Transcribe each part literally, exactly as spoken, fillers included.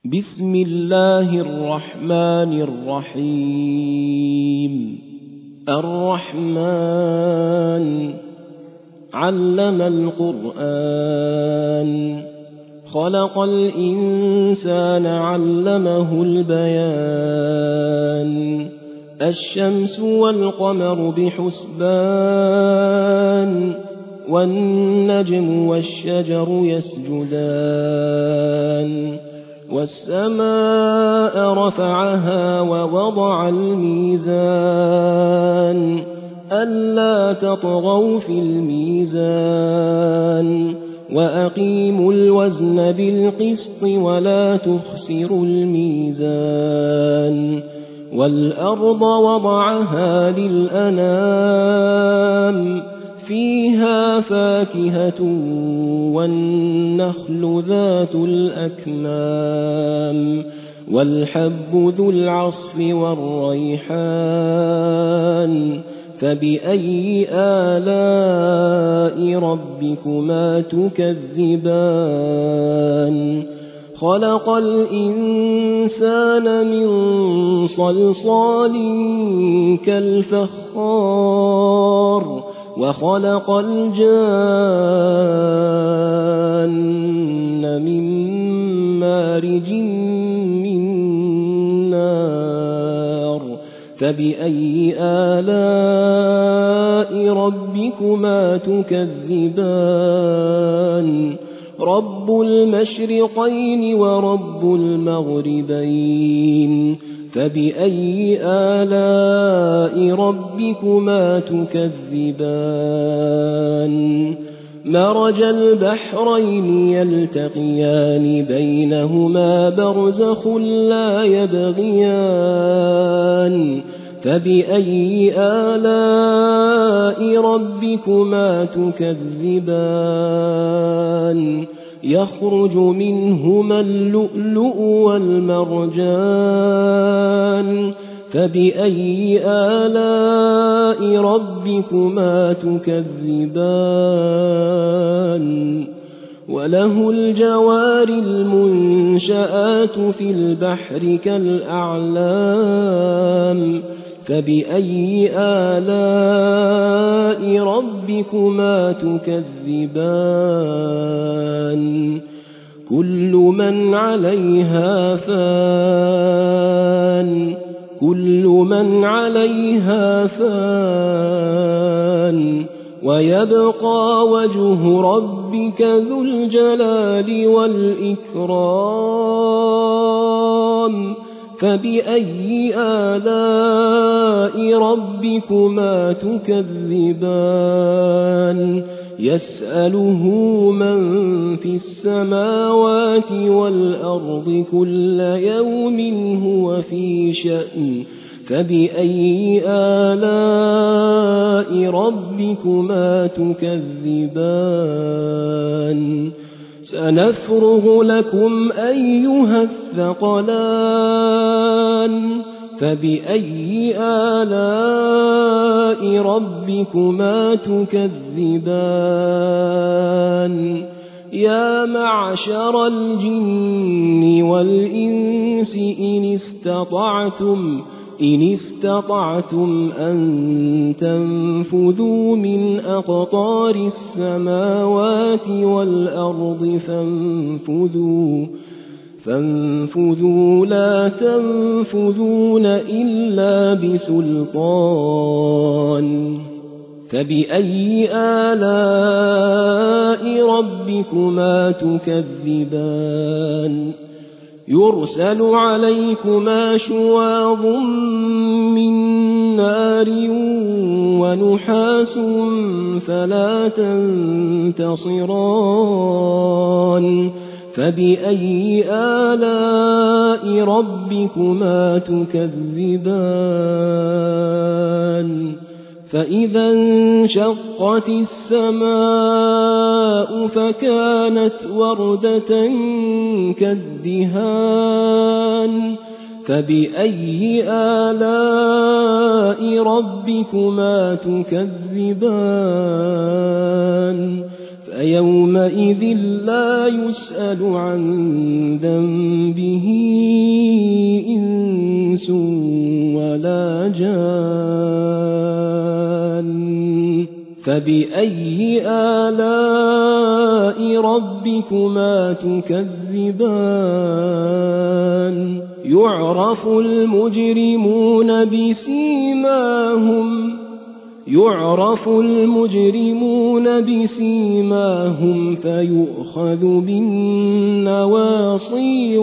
بسم الله الرحمن الرحيم. الرحمن علم القرآن خلق الإنسان علمه البيان الشمس والقمر بحسبان والنجم والشجر يسجدان والسماء رفعها ووضع الميزان ألا تطغوا في الميزان وأقيموا الوزن بالقسط ولا تخسروا الميزان والأرض وضعها للأنام فيها فاكهة والنخل ذات الأكمام والحب ذو العصف والريحان فبأي آلاء ربكما تكذبان خلق الإنسان من صلصال كالفخار وخلق الجان من مارج من نار فبأي آلاء ربكما تكذبان رب المشرقين ورب المغربين فبأي آلاء ربكما تكذبان مرج البحرين يلتقيان بينهما برزخ لا يبغيان فبأي آلاء ربكما تكذبان يخرج منهما اللؤلؤ والمرجان فبأي آلاء ربكما تكذبان وله الجوار المنشآت في البحر كالأعلام فبأي آلاء ربكما تكذبان كل من عليها فان كل من عليها فان ويبقى وجه ربك ذو الجلال والإكرام فبأي آلاء ربكما تكذبان يسأله من في السماوات والأرض كل يوم هو في شأن فبأي آلاء ربكما تكذبان سنفرغ لكم أيها الثقلان فبأي آلاء ربكما تكذبان يا معشر الجن والإنس إن استطعتم إن استطعتم أن تنفذوا من أقطار السماوات والأرض فانفذوا فانفذوا لا تنفذون إلا بسلطان فبأي آلاء ربكما تكذبان يرسل عليكما شواظ من نار ونحاس فلا تنتصران فبأي آلاء ربكما تكذبان فإذا انشقت السماء فكانت وردة كالدهان فبأي آلاء ربكما تكذبان فيومئذ لا يسأل عن ذنبه فبأي آلاء ربكما تكذبان يعرف المجرمون بسيماهم يعرف المجرمون بسيماهم فيؤخذ بالنواصي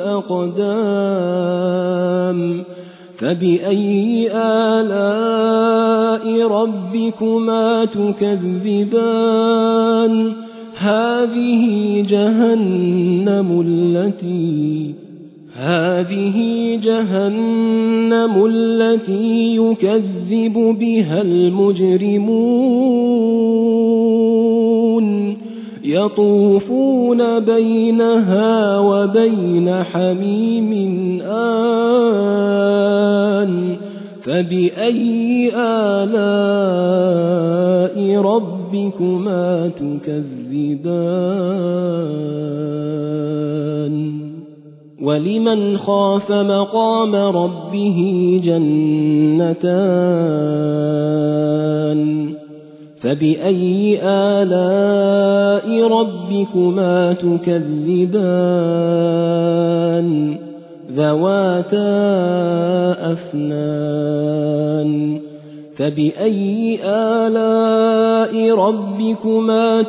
والأقدام فبأي آلاء ربكما تكذبان هذه جهنم التي هذه جهنم التي يكذب بها المجرمون يطوفون بينها وبين حميم آن فبأي آلاء ربكما تكذبان ولمن خاف مقام ربه جنتان فبأي آلاء ربكما تكذبان ذواتا أفنان فبأي آلاء ربكما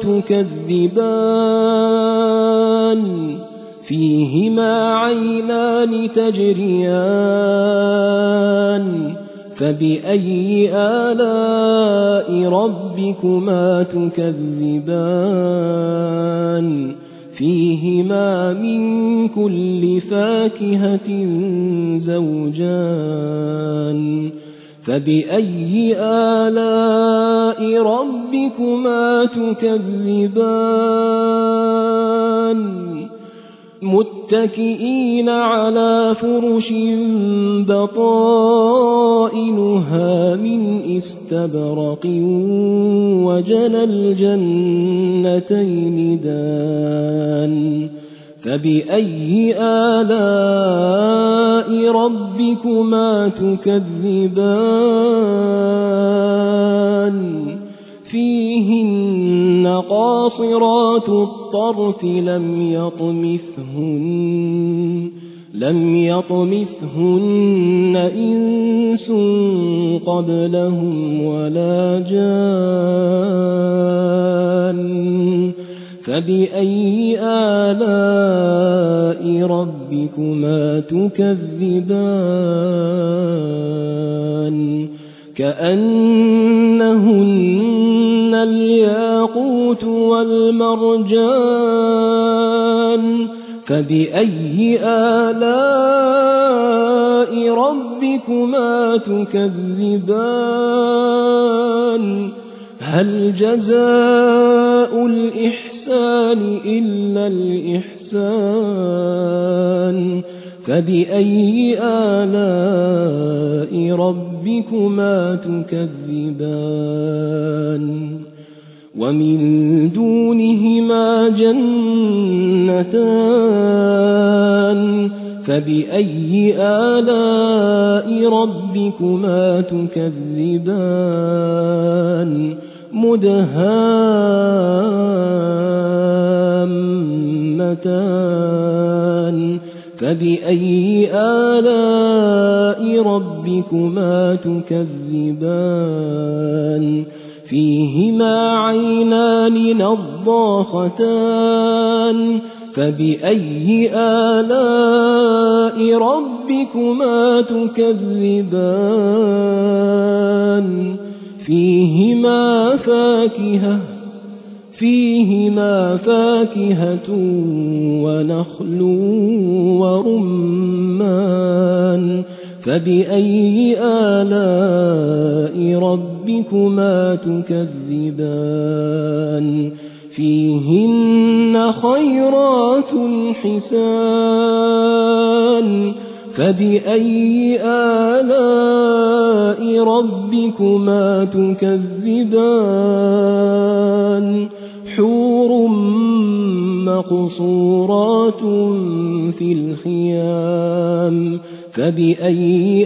تكذبان فيهما عينان تجريان فبأي آلاء ربكما تكذبان فيهما من كل فاكهة زوجان فبأي آلاء ربكما تكذبان متكئين على فرش بطائنها من استبرق وجنى الجنتين دان فبأي آلاء ربكما تكذبان فيهن قاصرات الطرف لم يطمثهن لم يطمثهن إنس قبلهم ولا جان فبأي آلاء ربكما تكذبان كأنهن الياقوت والمرجان فبأي آلاء ربكما تكذبان هل جزاء الإحسان إلا الإحسان فبأي آلاء ربكما تكذبان ومن دونهما جنتان فبأي آلاء ربكما تكذبان مدهامتان فبأي آلاء ربكما تكذبان فيهما عينان نضاختان فبأي آلاء ربكما تكذبان فيهما فاكهة فيهما فاكهة ونخل ورمان فبأي آلاء ربكما تكذبان فيهن خيرات حسان فبأي آلاء ربكما تكذبان حور مقصورات في الخيام فبأي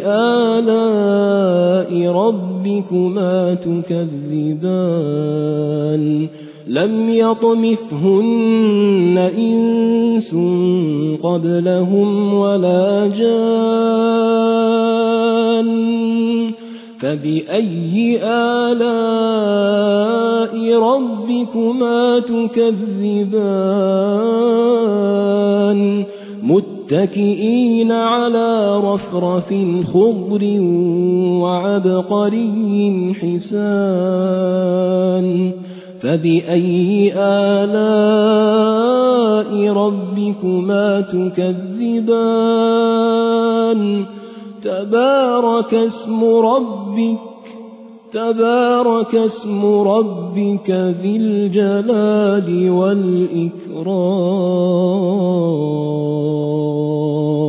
آلاء ربكما تكذبان لم يطمثهن إنس قبلهم ولا جان فبأي آلاء ربكما تكذبان متكئين على رفرف خضر وعبقري حسان فبأي آلاء ربكما تكذبان تبارك اسم ربك تبارك اسم ربك ذي الجلال والإكرام